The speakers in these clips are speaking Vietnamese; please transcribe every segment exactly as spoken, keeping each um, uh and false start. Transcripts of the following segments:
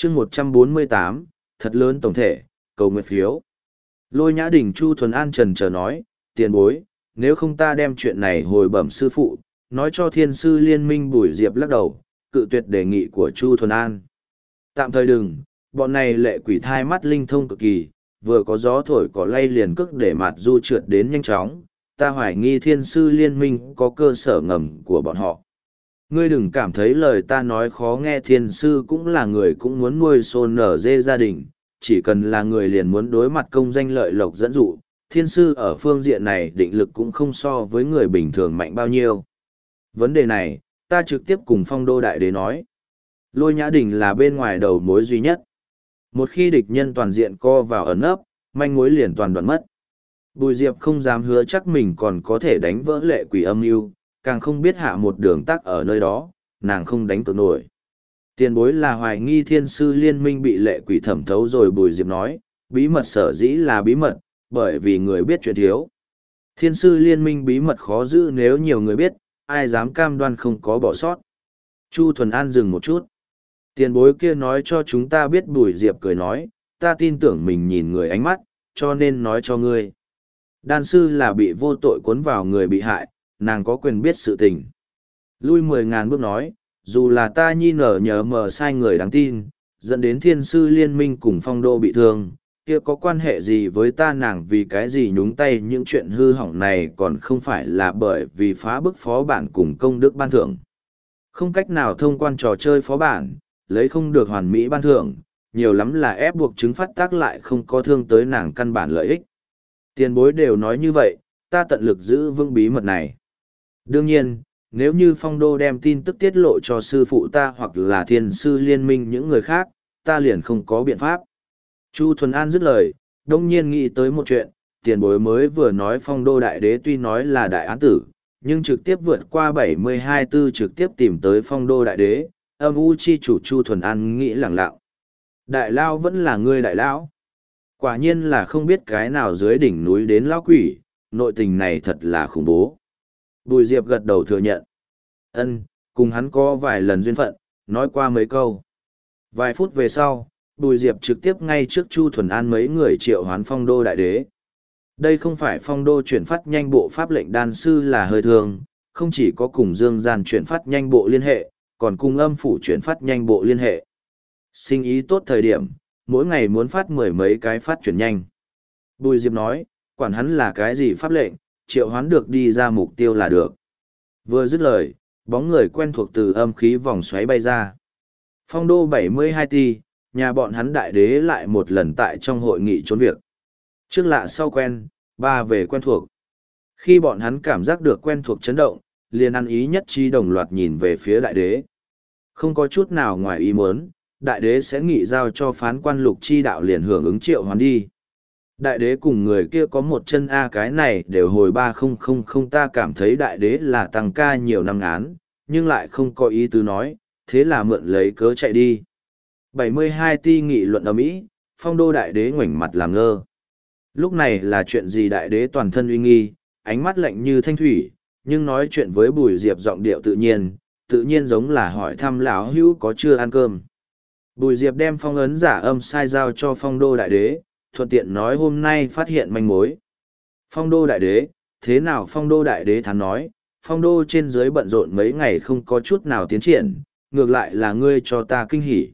chương một trăm bốn mươi tám, thật lớn tổng thể, cầu nguyện phiếu. Lôi Nhã Đình Chu Thuần An trần chờ nói, tiền bối, nếu không ta đem chuyện này hồi bẩm sư phụ, nói cho thiên sư liên minh. Bùi Diệp lắc đầu, cự tuyệt đề nghị của Chu Thuần An. Tạm thời đừng, bọn này lệ quỷ thai mắt linh thông cực kỳ, vừa có gió thổi cỏ lay liền cước để mặt du trượt đến nhanh chóng, ta hoài nghi thiên sư liên minh có cơ sở ngầm của bọn họ. Ngươi đừng cảm thấy lời ta nói khó nghe, thiên sư cũng là người cũng muốn nuôi xôn nở dê gia đình, chỉ cần là người liền muốn đối mặt công danh lợi lộc dẫn dụ, thiên sư ở phương diện này định lực cũng không so với người bình thường mạnh bao nhiêu. Vấn đề này, ta trực tiếp cùng Phong Đô Đại Đế nói. Lôi Nhã Đình là bên ngoài đầu mối duy nhất. Một khi địch nhân toàn diện co vào ẩn ấp, manh mối liền toàn đoạn mất. Bùi Diệp không dám hứa chắc mình còn có thể đánh vỡ lệ quỷ âm mưu, càng không biết hạ một đường tắc ở nơi đó, nàng không đánh cược nổi. Tiền bối là hoài nghi thiên sư liên minh bị lệ quỷ thẩm thấu rồi. Bùi Diệp nói, bí mật sở dĩ là bí mật, bởi vì người biết chuyện thiếu. Thiên sư liên minh bí mật khó giữ, nếu nhiều người biết, ai dám cam đoan không có bỏ sót. Chu Thuần An dừng một chút. Tiền bối kia nói cho chúng ta biết. Bùi Diệp cười nói, ta tin tưởng mình nhìn người ánh mắt, cho nên nói cho ngươi. Đan sư là bị vô tội cuốn vào người bị hại, nàng có quyền biết sự tình. Lui mười ngàn bước nói, dù là ta nhi nở nhờ mờ sai người đáng tin, dẫn đến thiên sư liên minh cùng Phong Đô bị thương, kia có quan hệ gì với ta? Nàng vì cái gì nhúng tay những chuyện hư hỏng này, còn không phải là bởi vì phá bức phó bản cùng công đức ban thưởng. Không cách nào thông quan trò chơi phó bản, lấy không được hoàn mỹ ban thưởng, nhiều lắm là ép buộc chứng phát tác, lại không có thương tới nàng căn bản lợi ích. Tiền bối đều nói như vậy, ta tận lực giữ vững bí mật này. Đương nhiên, nếu như Phong Đô đem tin tức tiết lộ cho sư phụ ta hoặc là thiên sư liên minh những người khác, ta liền không có biện pháp. Chu Thuần An dứt lời, đông nhiên nghĩ tới một chuyện, tiền bối mới vừa nói Phong Đô Đại Đế tuy nói là đại án tử, nhưng trực tiếp vượt qua bảy mươi hai tư trực tiếp tìm tới Phong Đô Đại Đế, âm u chi chủ. Chu Thuần An nghĩ lẳng lặng. Đại Lao vẫn là ngươi đại lão. Quả nhiên là không biết cái nào dưới đỉnh núi đến lão quỷ, nội tình này thật là khủng bố. Bùi Diệp gật đầu thừa nhận. Ân, cùng hắn có vài lần duyên phận, nói qua mấy câu. Vài phút về sau, Bùi Diệp trực tiếp ngay trước Chu Thuần An mấy người triệu hoán Phong Đô Đại Đế. Đây không phải Phong Đô chuyển phát nhanh bộ pháp lệnh đan sư là hơi thường, không chỉ có cùng Dương Gian chuyển phát nhanh bộ liên hệ, còn cùng âm phủ chuyển phát nhanh bộ liên hệ. Sinh ý tốt thời điểm, mỗi ngày muốn phát mười mấy cái phát chuyển nhanh. Bùi Diệp nói, quản hắn là cái gì pháp lệnh, triệu hoán được đi ra mục tiêu là được. Vừa dứt lời, bóng người quen thuộc từ âm khí vòng xoáy bay ra. Phong Đô bảy mươi hai ti, nhà bọn hắn đại đế lại một lần tại trong hội nghị trốn việc. Trước lạ sau quen, ba về quen thuộc. Khi bọn hắn cảm giác được quen thuộc chấn động, liền ăn ý nhất trí đồng loạt nhìn về phía đại đế. Không có chút nào ngoài ý muốn, đại đế sẽ nghị giao cho phán quan Lục Chi Đạo liền hưởng ứng triệu hoán đi. Đại đế cùng người kia có một chân A, cái này đều hồi ba không không không. Ta cảm thấy đại đế là tăng ca nhiều năm ngán, nhưng lại không có ý tứ nói, thế là mượn lấy cớ chạy đi. bảy mươi hai ti nghị luận ầm ĩ, Phong Đô Đại Đế ngoảnh mặt làm ngơ. Lúc này là chuyện gì? Đại đế toàn thân uy nghi, ánh mắt lạnh như thanh thủy, nhưng nói chuyện với Bùi Diệp giọng điệu tự nhiên, tự nhiên giống là hỏi thăm lão hữu có chưa ăn cơm. Bùi Diệp đem phong ấn giả âm sai giao cho Phong Đô Đại Đế, thuận tiện nói hôm nay phát hiện manh mối. Phong Đô Đại Đế, thế nào? Phong Đô Đại Đế thắn nói, Phong Đô trên dưới bận rộn mấy ngày không có chút nào tiến triển, ngược lại là ngươi cho ta kinh hỉ.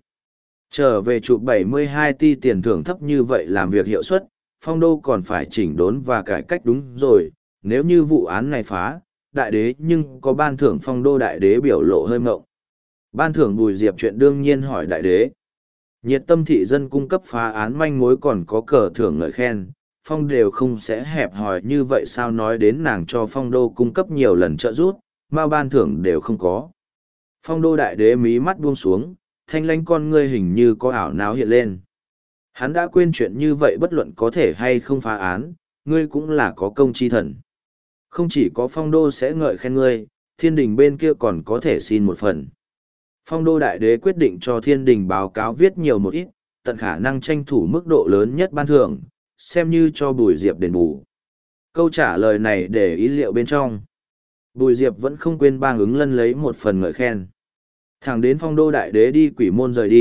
Trở về chụp bảy mươi hai ti tiền thưởng thấp như vậy làm việc hiệu suất, Phong Đô còn phải chỉnh đốn và cải cách. Đúng rồi, nếu như vụ án này phá, Đại Đế nhưng có ban thưởng. Phong Đô Đại Đế biểu lộ hơi mộng. Ban thưởng? Bùi Diệp chuyện đương nhiên hỏi Đại Đế. Nhiệt tâm thị dân cung cấp phá án manh mối còn có cờ thưởng ngợi khen, Phong đều không sẽ hẹp hòi như vậy sao? Nói đến nàng cho Phong Đô cung cấp nhiều lần trợ giúp, mà ban thưởng đều không có. Phong Đô Đại Đế mí mắt buông xuống, thanh lãnh con ngươi hình như có ảo não hiện lên. Hắn đã quên chuyện như vậy, bất luận có thể hay không phá án, ngươi cũng là có công chi thần. Không chỉ có Phong Đô sẽ ngợi khen ngươi, thiên đình bên kia còn có thể xin một phần. Phong Đô Đại Đế quyết định cho thiên đình báo cáo viết nhiều một ít, tận khả năng tranh thủ mức độ lớn nhất ban thưởng, xem như cho Bùi Diệp đền bù. Câu trả lời này để ý liệu bên trong. Bùi Diệp vẫn không quên bang ứng lân lấy một phần ngợi khen. Thẳng đến Phong Đô Đại Đế đi quỷ môn rời đi,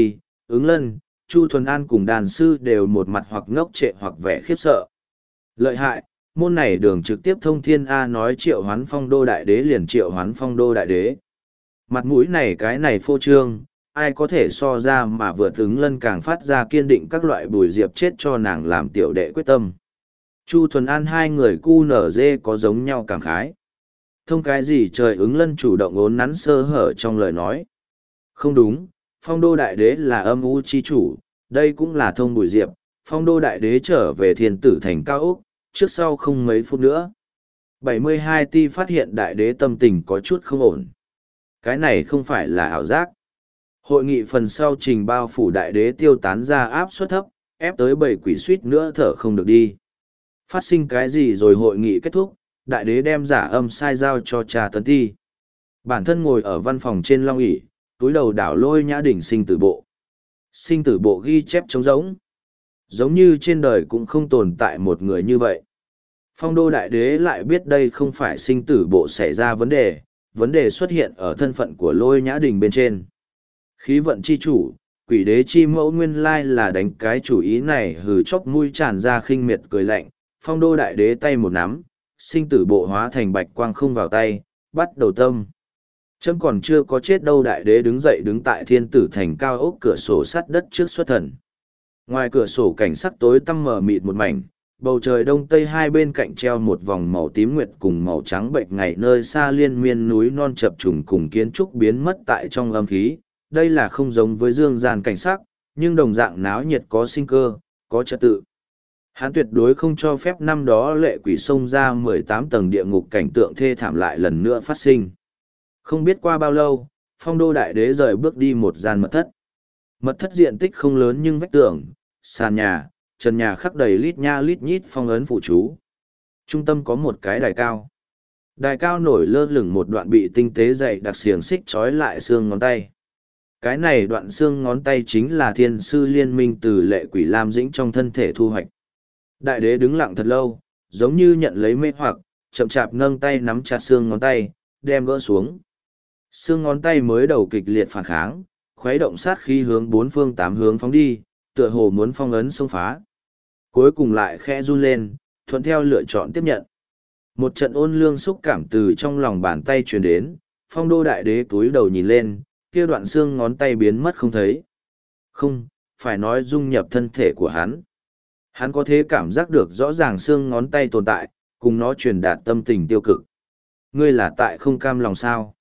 ứng lân, Chu Thuần An cùng đàn sư đều một mặt hoặc ngốc trệ hoặc vẻ khiếp sợ. Lợi hại, môn này đường trực tiếp thông thiên A nói triệu hoán phong đô đại đế liền triệu hoán phong đô đại đế. Mặt mũi này cái này phô trương, ai có thể so ra mà vượt ứng lân càng phát ra kiên định các loại bùi diệp chết cho nàng làm tiểu đệ quyết tâm. Chu Thuần An hai người cu nở dê có giống nhau cảm khái. Thông cái gì trời ứng lân chủ động ốn nắn sơ hở trong lời nói. Không đúng, phong đô đại đế là âm u chi chủ, đây cũng là thông bùi diệp, phong đô đại đế trở về thiên tử thành cao úc, trước sau không mấy phút nữa. bảy mươi hai ti phát hiện đại đế tâm tình có chút không ổn. Cái này không phải là ảo giác. Hội nghị phần sau trình bao phủ đại đế tiêu tán ra áp suất thấp, ép tới bảy quỷ suýt nữa thở không được đi. Phát sinh cái gì rồi hội nghị kết thúc, đại đế đem giả âm sai giao cho trà tấn ti. Bản thân ngồi ở văn phòng trên long ỷ túi đầu đảo lôi nhã đỉnh sinh tử bộ. Sinh tử bộ ghi chép trống rỗng. Giống như trên đời cũng không tồn tại một người như vậy. Phong đô đại đế lại biết đây không phải sinh tử bộ xảy ra vấn đề, vấn đề xuất hiện ở thân phận của lôi nhã đình bên trên. Khí vận chi chủ, quỷ đế chi mẫu nguyên lai là đánh cái chủ ý này hừ chóc mũi tràn ra khinh miệt cười lạnh, phong đô đại đế tay một nắm, sinh tử bộ hóa thành bạch quang không vào tay, bắt đầu tâm. Chấm còn chưa có chết đâu đại đế đứng dậy đứng tại thiên tử thành cao ốc cửa sổ sắt đất trước xuất thần. Ngoài cửa sổ cảnh sắc tối tăm mờ mịt một mảnh, bầu trời đông tây hai bên cạnh treo một vòng màu tím nguyệt cùng màu trắng bệnh ngày nơi xa liên miên núi non chập trùng cùng kiến trúc biến mất tại trong âm khí. Đây là không giống với dương gian cảnh sắc, nhưng đồng dạng náo nhiệt có sinh cơ, có trật tự. Hắn tuyệt đối không cho phép năm đó lệ quỷ xông ra mười tám tầng địa ngục cảnh tượng thê thảm lại lần nữa phát sinh. Không biết qua bao lâu, phong đô đại đế rời bước đi một gian mật thất. Mật thất diện tích không lớn nhưng vách tường, sàn nhà, trần nhà khắc đầy lít nha lít nhít phong ấn phụ chú. Trung tâm có một cái đài cao. Đài cao nổi lơ lửng một đoạn bị tinh tế dày đặc xiềng xích trói lại xương ngón tay. Cái này đoạn xương ngón tay chính là thiên sư liên minh từ lệ quỷ lam dĩnh trong thân thể thu hoạch. Đại đế đứng lặng thật lâu, giống như nhận lấy mê hoặc, chậm chạp nâng tay nắm chặt xương ngón tay, đem gỡ xuống. Xương ngón tay mới đầu kịch liệt phản kháng, khuấy động sát khí hướng bốn phương tám hướng phóng đi, tựa hồ muốn phong ấn xông phá. Cuối cùng lại khẽ run lên, thuận theo lựa chọn tiếp nhận. Một trận ôn lương xúc cảm từ trong lòng bàn tay truyền đến, phong đô đại đế túi đầu nhìn lên, kia đoạn xương ngón tay biến mất không thấy. Không, phải nói dung nhập thân thể của hắn. Hắn có thể cảm giác được rõ ràng xương ngón tay tồn tại, cùng nó truyền đạt tâm tình tiêu cực. Ngươi là tại không cam lòng sao?